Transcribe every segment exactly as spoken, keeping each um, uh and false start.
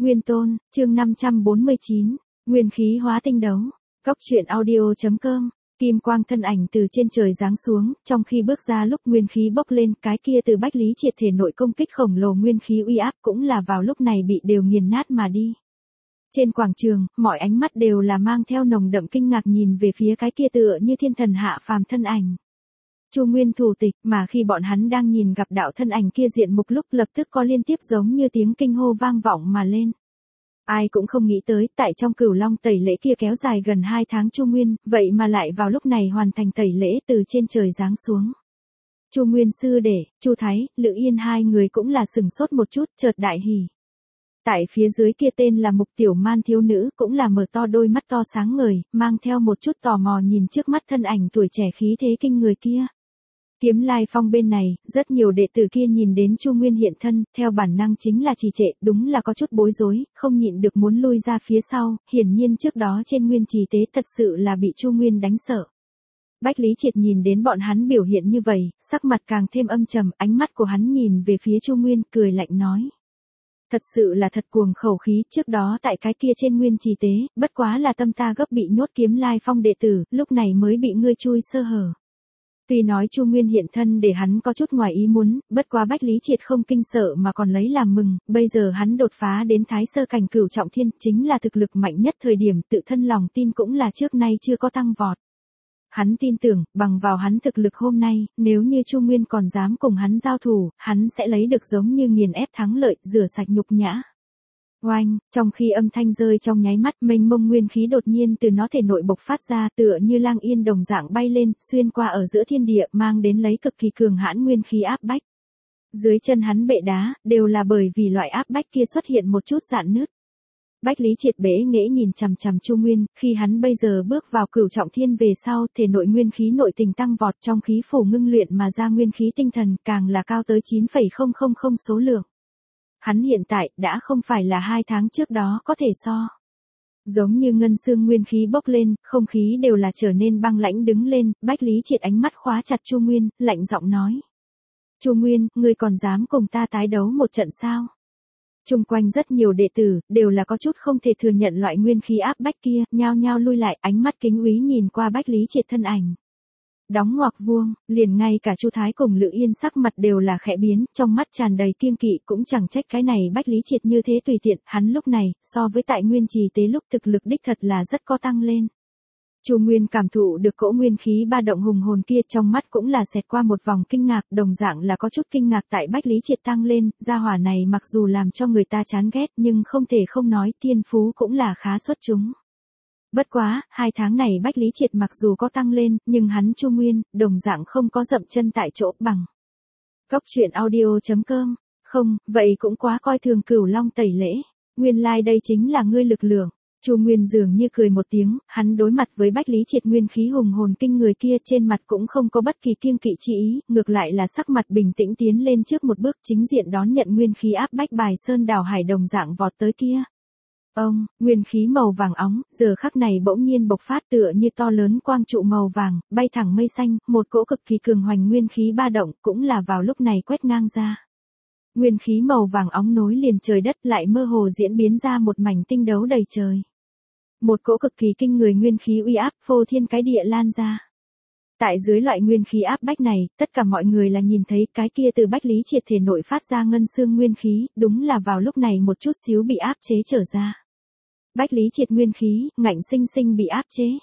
Nguyên Tôn, chương năm trăm bốn mươi chín, Nguyên khí hóa tinh đấu. Cốc truyện audio.com. Kim quang thân ảnh từ trên trời giáng xuống, trong khi bước ra lúc nguyên khí bốc lên, cái kia từ Bách Lý Triệt thể nội công kích khổng lồ nguyên khí uy áp cũng là vào lúc này bị đều nghiền nát mà đi. Trên quảng trường, mọi ánh mắt đều là mang theo nồng đậm kinh ngạc nhìn về phía cái kia tựa như thiên thần hạ phàm thân ảnh. Chu Nguyên thủ tịch, mà khi bọn hắn đang nhìn gặp đạo thân ảnh kia diện mục lúc lập tức có liên tiếp giống như tiếng kinh hô vang vọng mà lên. Ai cũng không nghĩ tới, tại trong Cửu Long tẩy lễ kia kéo dài gần hai tháng Chu Nguyên, vậy mà lại vào lúc này hoàn thành tẩy lễ từ trên trời giáng xuống. Chu Nguyên sư đệ, Chu Thái, Lữ Yên hai người cũng là sừng sốt một chút, chợt đại hỉ. Tại phía dưới kia tên là Mục Tiểu Man thiếu nữ cũng là mở to đôi mắt to sáng ngời, mang theo một chút tò mò nhìn trước mắt thân ảnh tuổi trẻ khí thế kinh người kia. Kiếm Lai Phong bên này, rất nhiều đệ tử kia nhìn đến Chu Nguyên hiện thân, theo bản năng chính là trì trệ, đúng là có chút bối rối, không nhịn được muốn lui ra phía sau, hiển nhiên trước đó trên nguyên trì tế thật sự là bị Chu Nguyên đánh sợ. Bách Lý Triệt nhìn đến bọn hắn biểu hiện như vậy, sắc mặt càng thêm âm trầm, ánh mắt của hắn nhìn về phía Chu Nguyên, cười lạnh nói. Thật sự là thật cuồng khẩu khí, trước đó tại cái kia trên nguyên trì tế, bất quá là tâm ta gấp bị nhốt Kiếm Lai Phong đệ tử, lúc này mới bị ngươi chui sơ hở. Tuy nói Chu Nguyên hiện thân để hắn có chút ngoài ý muốn, bất quá Bách Lý Triệt không kinh sợ mà còn lấy làm mừng, bây giờ hắn đột phá đến thái sơ cảnh cửu trọng thiên, chính là thực lực mạnh nhất thời điểm, tự thân lòng tin cũng là trước nay chưa có tăng vọt. Hắn tin tưởng, bằng vào hắn thực lực hôm nay, nếu như Chu Nguyên còn dám cùng hắn giao thủ, hắn sẽ lấy được giống như nghiền ép thắng lợi, rửa sạch nhục nhã. Oanh, trong khi âm thanh rơi trong nháy mắt, mênh mông nguyên khí đột nhiên từ nó thể nội bộc phát ra, tựa như lang yên đồng dạng bay lên, xuyên qua ở giữa thiên địa, mang đến lấy cực kỳ cường hãn nguyên khí áp bách. Dưới chân hắn bệ đá, đều là bởi vì loại áp bách kia xuất hiện một chút rạn nứt. Bách Lý Triệt bẽ nghễ nhìn chằm chằm Chu Nguyên, khi hắn bây giờ bước vào cửu trọng thiên về sau, thể nội nguyên khí nội tình tăng vọt, trong khí phủ ngưng luyện mà ra nguyên khí tinh thần, càng là cao tới chín phẩy không không không số lượng. Hắn hiện tại đã không phải là hai tháng trước đó có thể so. Giống như ngân xương nguyên khí bốc lên, không khí đều là trở nên băng lãnh đứng lên, Bách Lý Triệt ánh mắt khóa chặt Chu Nguyên, lạnh giọng nói. Chu Nguyên, ngươi còn dám cùng ta tái đấu một trận sao? Trung quanh rất nhiều đệ tử, đều là có chút không thể thừa nhận loại nguyên khí áp bách kia, nhao nhao lui lại, ánh mắt kính úy nhìn qua Bách Lý Triệt thân ảnh. Đóng ngoặc vuông, liền ngay cả Chu Thái cùng Lữ Yên sắc mặt đều là khẽ biến, trong mắt tràn đầy kiêng kỵ, cũng chẳng trách cái này Bách Lý Triệt như thế tùy tiện, hắn lúc này, so với tại nguyên trì tế lúc thực lực đích thật là rất có tăng lên. Chu Nguyên cảm thụ được cỗ nguyên khí ba động hùng hồn kia, trong mắt cũng là xẹt qua một vòng kinh ngạc, đồng dạng là có chút kinh ngạc tại Bách Lý Triệt tăng lên, gia hỏa này mặc dù làm cho người ta chán ghét nhưng không thể không nói thiên phú cũng là khá xuất chúng. Bất quá, hai tháng này Bách Lý Triệt mặc dù có tăng lên, nhưng hắn Chu Nguyên, đồng dạng không có dậm chân tại chỗ bằng. Cốc truyện audio.com, không, vậy cũng quá coi thường Cửu Long tẩy lễ, nguyên lai like đây chính là ngươi lực lượng. Chu Nguyên dường như cười một tiếng, hắn đối mặt với Bách Lý Triệt nguyên khí hùng hồn kinh người kia, trên mặt cũng không có bất kỳ kiêng kỵ chi ý, ngược lại là sắc mặt bình tĩnh tiến lên trước một bước, chính diện đón nhận nguyên khí áp bách Bài Sơn đảo hải đồng dạng vọt tới kia. Ông, nguyên khí màu vàng óng, giờ khắc này bỗng nhiên bộc phát tựa như to lớn quang trụ màu vàng, bay thẳng mây xanh, một cỗ cực kỳ cường hoành nguyên khí ba động, cũng là vào lúc này quét ngang ra. Nguyên khí màu vàng óng nối liền trời đất, lại mơ hồ diễn biến ra một mảnh tinh đấu đầy trời. Một cỗ cực kỳ kinh người nguyên khí uy áp phô thiên cái địa lan ra. Tại dưới loại nguyên khí áp bách này, tất cả mọi người là nhìn thấy cái kia từ Bách Lý Triệt thể nội phát ra ngân xương nguyên khí, đúng là vào lúc này một chút xíu bị áp chế trở ra. Bách Lý Triệt nguyên khí, ngạnh sinh sinh bị áp chế.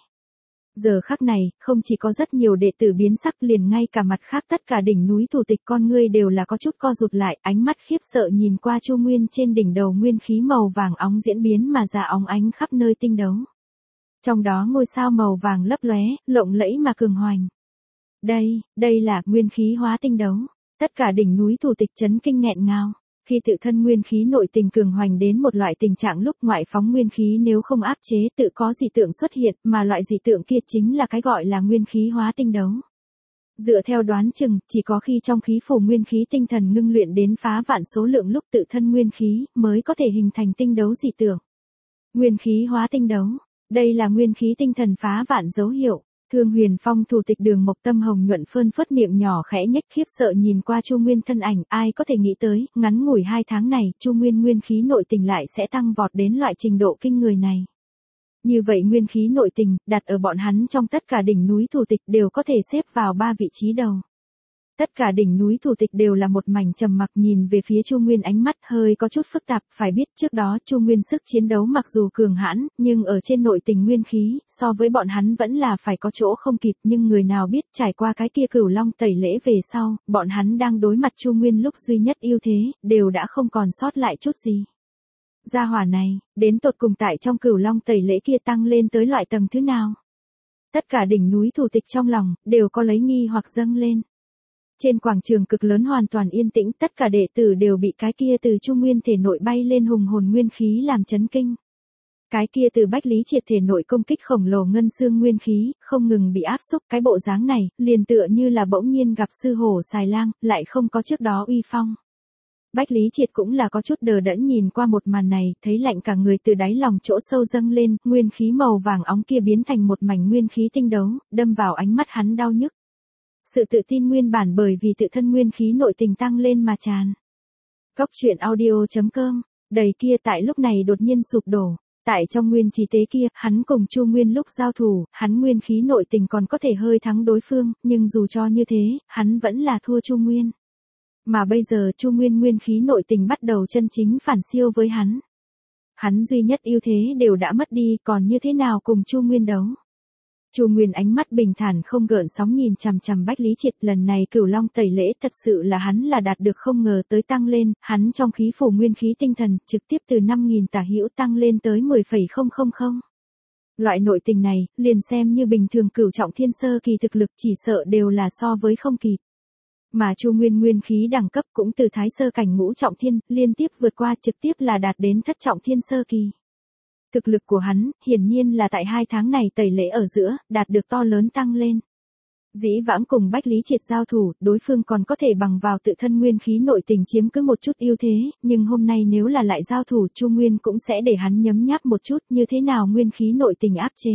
Giờ khắc này, không chỉ có rất nhiều đệ tử biến sắc, liền ngay cả mặt khác tất cả đỉnh núi thủ tịch con ngươi đều là có chút co rụt lại, ánh mắt khiếp sợ nhìn qua Chu Nguyên trên đỉnh đầu nguyên khí màu vàng óng diễn biến mà ra óng ánh khắp nơi tinh đấu. Trong đó ngôi sao màu vàng lấp lóe, lộng lẫy mà cường hoành. Đây, đây là nguyên khí hóa tinh đấu. Tất cả đỉnh núi thủ tịch chấn kinh nghẹn ngào. Khi tự thân nguyên khí nội tình cường hoành đến một loại tình trạng lúc ngoại phóng nguyên khí nếu không áp chế tự có dị tượng xuất hiện, mà loại dị tượng kia chính là cái gọi là nguyên khí hóa tinh đấu. Dựa theo đoán chừng, chỉ có khi trong khí phủ nguyên khí tinh thần ngưng luyện đến phá vạn số lượng lúc tự thân nguyên khí mới có thể hình thành tinh đấu dị tượng. Nguyên khí hóa tinh đấu, đây là nguyên khí tinh thần phá vạn dấu hiệu. Thương Huyền Phong thủ tịch Đường Mộc Tâm hồng nhuận phơn phớt miệng nhỏ khẽ nhếch khiếp sợ nhìn qua Chu Nguyên thân ảnh, ai có thể nghĩ tới, ngắn ngủi hai tháng này, Chu Nguyên nguyên khí nội tình lại sẽ tăng vọt đến loại trình độ kinh người này. Như vậy nguyên khí nội tình, đặt ở bọn hắn trong tất cả đỉnh núi thủ tịch đều có thể xếp vào ba vị trí đầu. Tất cả đỉnh núi thủ tịch đều là một mảnh trầm mặc nhìn về phía Chu Nguyên, ánh mắt hơi có chút phức tạp, phải biết trước đó Chu Nguyên sức chiến đấu mặc dù cường hãn, nhưng ở trên nội tình nguyên khí, so với bọn hắn vẫn là phải có chỗ không kịp, nhưng người nào biết trải qua cái kia Cửu Long tẩy lễ về sau, bọn hắn đang đối mặt Chu Nguyên lúc duy nhất ưu thế, đều đã không còn sót lại chút gì. Gia hỏa này, đến tột cùng tại trong Cửu Long tẩy lễ kia tăng lên tới loại tầng thứ nào? Tất cả đỉnh núi thủ tịch trong lòng, đều có lấy nghi hoặc dâng lên. Trên quảng trường cực lớn hoàn toàn yên tĩnh, tất cả đệ tử đều bị cái kia từ Chu Nguyên thể nội bay lên hùng hồn nguyên khí làm chấn kinh. Cái kia từ Bách Lý Triệt thể nội công kích khổng lồ ngân xương nguyên khí, không ngừng bị áp xúc, cái bộ dáng này, liền tựa như là bỗng nhiên gặp sư hổ xài lang, lại không có trước đó uy phong. Bách Lý Triệt cũng là có chút đờ đẫn nhìn qua một màn này, thấy lạnh cả người từ đáy lòng chỗ sâu dâng lên, nguyên khí màu vàng óng kia biến thành một mảnh nguyên khí tinh đấu, đâm vào ánh mắt hắn đau nhức. Sự tự tin nguyên bản bởi vì tự thân nguyên khí nội tình tăng lên mà tràn. Cốc truyện audio chấm com, đầy kia tại lúc này đột nhiên sụp đổ. Tại trong nguyên trì tế kia, hắn cùng Chu Nguyên lúc giao thủ, hắn nguyên khí nội tình còn có thể hơi thắng đối phương, nhưng dù cho như thế, hắn vẫn là thua Chu Nguyên. Mà bây giờ Chu Nguyên nguyên khí nội tình bắt đầu chân chính phản siêu với hắn. Hắn duy nhất ưu thế đều đã mất đi, còn như thế nào cùng Chu Nguyên đấu? Chu Nguyên ánh mắt bình thản không gợn sóng nhìn chằm chằm Bách Lý Triệt, lần này Cửu Long tẩy lễ thật sự là hắn là đạt được không ngờ tới tăng lên, hắn trong khí phủ nguyên khí tinh thần, trực tiếp từ năm nghìn tả hữu tăng lên tới mười phẩy không không không. Loại nội tình này, liền xem như bình thường cửu trọng thiên sơ kỳ thực lực chỉ sợ đều là so với không kịp. Mà Chu Nguyên nguyên khí đẳng cấp cũng từ thái sơ cảnh ngũ trọng thiên, liên tiếp vượt qua trực tiếp là đạt đến thất trọng thiên sơ kỳ. Thực lực của hắn, hiển nhiên là tại hai tháng này tẩy lễ ở giữa, đạt được to lớn tăng lên. Dĩ vãng cùng Bách Lý Triệt giao thủ, đối phương còn có thể bằng vào tự thân nguyên khí nội tình chiếm cứ một chút ưu thế, nhưng hôm nay nếu là lại giao thủ, Chu Nguyên cũng sẽ để hắn nhấm nháp một chút như thế nào nguyên khí nội tình áp chế.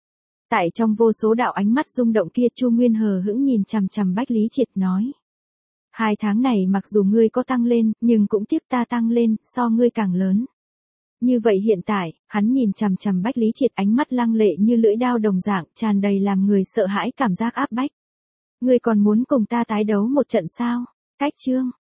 Tại trong vô số đạo ánh mắt rung động kia, Chu Nguyên hờ hững nhìn chằm chằm Bách Lý Triệt nói. Hai tháng này mặc dù ngươi có tăng lên, nhưng cũng tiếc ta tăng lên, so ngươi càng lớn. Như vậy hiện tại, hắn nhìn chằm chằm Bách Lý Triệt, ánh mắt lăng lệ như lưỡi đao đồng dạng, tràn đầy làm người sợ hãi cảm giác áp bách. Ngươi còn muốn cùng ta tái đấu một trận sao? Cách chương.